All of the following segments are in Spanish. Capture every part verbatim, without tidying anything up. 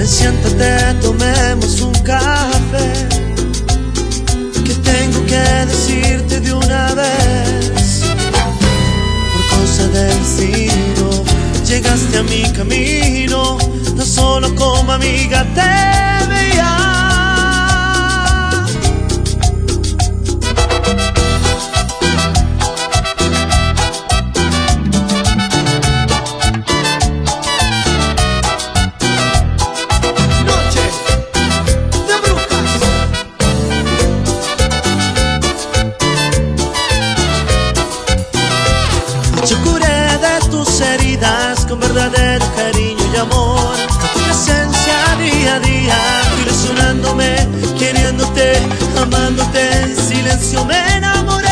Ven, siéntate, tomemos un café, que tengo que decirte de una vez. Por cosa del destino llegaste a mi camino, tan solo como amiga te veía. Yo curé de tus heridas con verdadero cariño y amor. Tu presencia día a día, ilusionándome, queriéndote, amándote, en silencio me enamoré.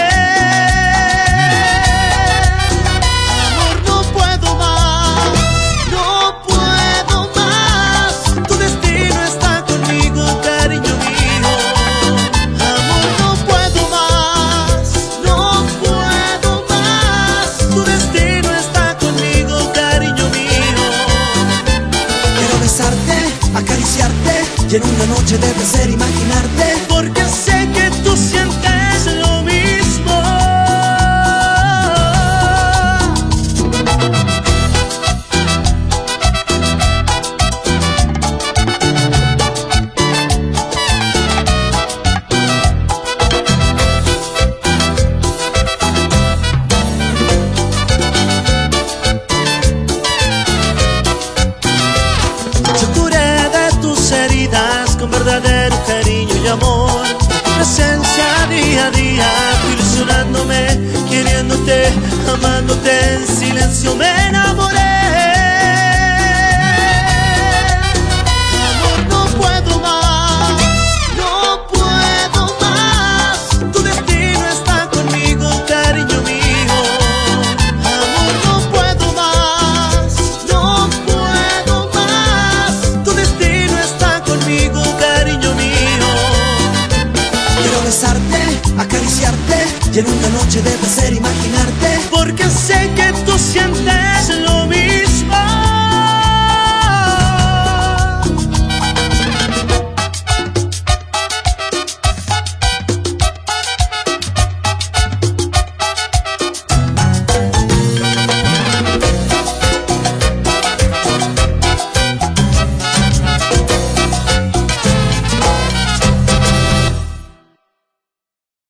Amor, no puedo más, no puedo más. Tu destino está conmigo, cariño mío. Amor, no puedo más, no puedo más. Tu destino está conmigo, cariño mío. Quiero besarte, acariciarte, y en una noche de placer imaginarte, porque sé que tú sientes lo mismo. Yo curé de tus heridas con verdadero cariño y amor. Tu presencia día a día, ilusionándome, queriéndote, amándote, en silencio me enamoré. Amor, no puedo más, no puedo más. Tu destino está conmigo, cariño mío. Amor, no puedo más, no puedo más. Tu destino está conmigo, cariño mío. Quiero besarte, acariciarte, y en una noche de placer imaginarte, porque sé que tú sientes